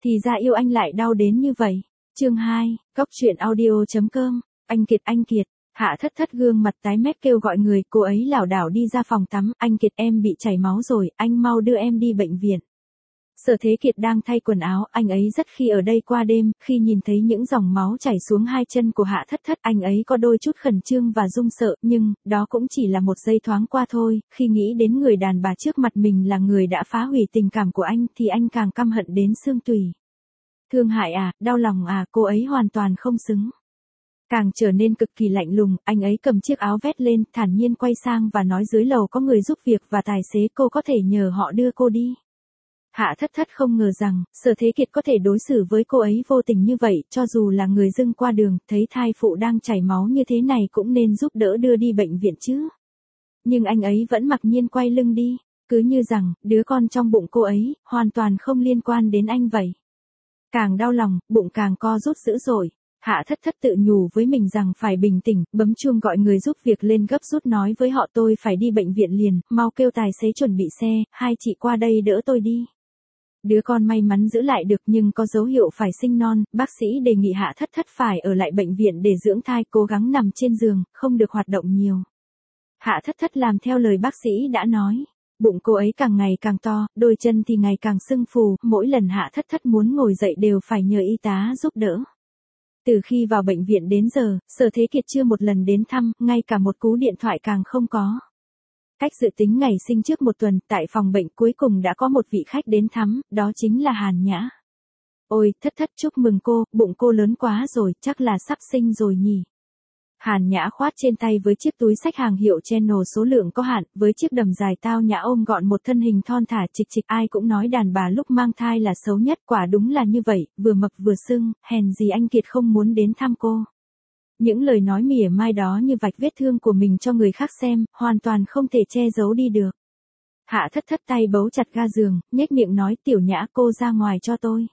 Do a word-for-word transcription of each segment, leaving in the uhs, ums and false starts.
Thì ra yêu anh lại đau đến như vậy. Chương hai, Cóc truyện audio.com, anh Kiệt anh Kiệt. Hạ Thất Thất gương mặt tái mét kêu gọi người, cô ấy lảo đảo đi ra phòng tắm, anh Kiệt em bị chảy máu rồi, anh mau đưa em đi bệnh viện. Sở Thế Kiệt đang thay quần áo, anh ấy rất khi ở đây qua đêm, khi nhìn thấy những dòng máu chảy xuống hai chân của Hạ Thất Thất, anh ấy có đôi chút khẩn trương và run sợ, nhưng, đó cũng chỉ là một giây thoáng qua thôi, khi nghĩ đến người đàn bà trước mặt mình là người đã phá hủy tình cảm của anh, thì anh càng căm hận đến xương tủy. Thương hại à, đau lòng à, cô ấy hoàn toàn không xứng. Càng trở nên cực kỳ lạnh lùng, anh ấy cầm chiếc áo vét lên, thản nhiên quay sang và nói dưới lầu có người giúp việc và tài xế cô có thể nhờ họ đưa cô đi. Hạ Thất Thất không ngờ rằng, Sở Thế Kiệt có thể đối xử với cô ấy vô tình như vậy, cho dù là người dưng qua đường, thấy thai phụ đang chảy máu như thế này cũng nên giúp đỡ đưa đi bệnh viện chứ. Nhưng anh ấy vẫn mặc nhiên quay lưng đi, cứ như rằng, đứa con trong bụng cô ấy, hoàn toàn không liên quan đến anh vậy. Càng đau lòng, bụng càng co rút dữ dội. Hạ Thất Thất tự nhủ với mình rằng phải bình tĩnh, bấm chuông gọi người giúp việc lên gấp rút nói với họ tôi phải đi bệnh viện liền, mau kêu tài xế chuẩn bị xe, hai chị qua đây đỡ tôi đi. Đứa con may mắn giữ lại được nhưng có dấu hiệu phải sinh non, bác sĩ đề nghị Hạ Thất Thất phải ở lại bệnh viện để dưỡng thai, cố gắng nằm trên giường, không được hoạt động nhiều. Hạ Thất Thất làm theo lời bác sĩ đã nói. Bụng cô ấy càng ngày càng to, đôi chân thì ngày càng sưng phù, mỗi lần Hạ Thất Thất muốn ngồi dậy đều phải nhờ y tá giúp đỡ. Từ khi vào bệnh viện đến giờ, Sở Thế Kiệt chưa một lần đến thăm, ngay cả một cú điện thoại càng không có. Cách dự tính ngày sinh trước một tuần, tại phòng bệnh cuối cùng đã có một vị khách đến thăm, đó chính là Hàn Nhã. Ôi, Thất Thất chúc mừng cô, bụng cô lớn quá rồi, chắc là sắp sinh rồi nhỉ. Hàn Nhã khoát trên tay với chiếc túi xách hàng hiệu Channel số lượng có hạn, với chiếc đầm dài tao nhã ôm gọn một thân hình thon thả trịch trịch, ai cũng nói đàn bà lúc mang thai là xấu nhất, quả đúng là như vậy, vừa mập vừa sưng, hèn gì anh Kiệt không muốn đến thăm cô. Những lời nói mỉa mai đó như vạch vết thương của mình cho người khác xem, hoàn toàn không thể che giấu đi được. Hạ Thất Thất tay bấu chặt ga giường, nhếch miệng nói Tiểu Nhã cô ra ngoài cho tôi.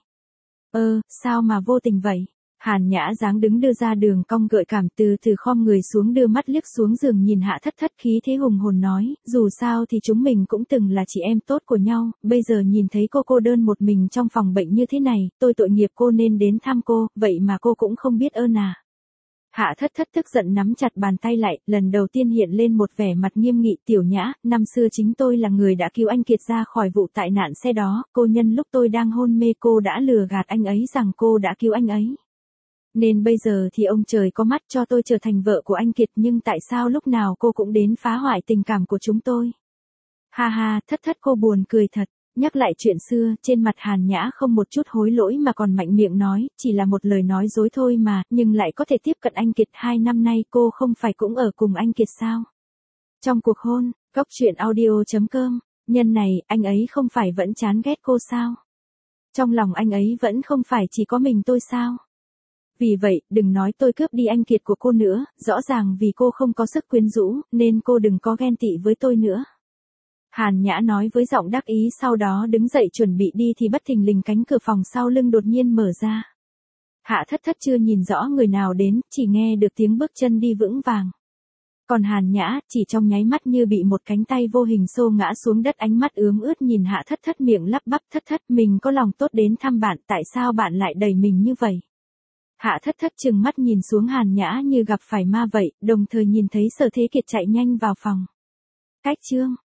Ơ, sao mà vô tình vậy? Hàn Nhã dáng đứng đưa ra đường cong gợi cảm, từ từ khom người xuống đưa mắt liếc xuống giường nhìn Hạ Thất Thất, khí thế hùng hồn nói, dù sao thì chúng mình cũng từng là chị em tốt của nhau, bây giờ nhìn thấy cô cô đơn một mình trong phòng bệnh như thế này, tôi tội nghiệp cô nên đến thăm cô, vậy mà cô cũng không biết ơn à. Hạ Thất Thất tức giận nắm chặt bàn tay lại, lần đầu tiên hiện lên một vẻ mặt nghiêm nghị. Tiểu Nhã, năm xưa chính tôi là người đã cứu anh Kiệt ra khỏi vụ tai nạn xe đó, cô nhân lúc tôi đang hôn mê cô đã lừa gạt anh ấy rằng cô đã cứu anh ấy. Nên bây giờ thì ông trời có mắt cho tôi trở thành vợ của anh Kiệt, nhưng tại sao lúc nào cô cũng đến phá hoại tình cảm của chúng tôi? Ha ha, Thất Thất cô buồn cười thật. Nhắc lại chuyện xưa, trên mặt Hàn Nhã không một chút hối lỗi mà còn mạnh miệng nói, chỉ là một lời nói dối thôi mà, nhưng lại có thể tiếp cận anh Kiệt. Hai năm nay cô không phải cũng ở cùng anh Kiệt sao? Trong cuộc hôn, Cóc truyện audio.com, nhân này, anh ấy không phải vẫn chán ghét cô sao? Trong lòng anh ấy vẫn không phải chỉ có mình tôi sao? Vì vậy, đừng nói tôi cướp đi anh Kiệt của cô nữa, rõ ràng vì cô không có sức quyến rũ, nên cô đừng có ghen tị với tôi nữa. Hàn Nhã nói với giọng đắc ý, sau đó đứng dậy chuẩn bị đi thì bất thình lình cánh cửa phòng sau lưng đột nhiên mở ra. Hạ Thất Thất chưa nhìn rõ người nào đến, chỉ nghe được tiếng bước chân đi vững vàng. Còn Hàn Nhã, chỉ trong nháy mắt như bị một cánh tay vô hình xô ngã xuống đất, ánh mắt ướm ướt nhìn Hạ Thất Thất, miệng lắp bắp, Thất Thất, mình có lòng tốt đến thăm bạn, tại sao bạn lại đẩy mình như vậy? Hạ Thất Thất trừng mắt nhìn xuống Hàn Nhã như gặp phải ma vậy, đồng thời nhìn thấy Sở Thế Kiệt chạy nhanh vào phòng. Cách chương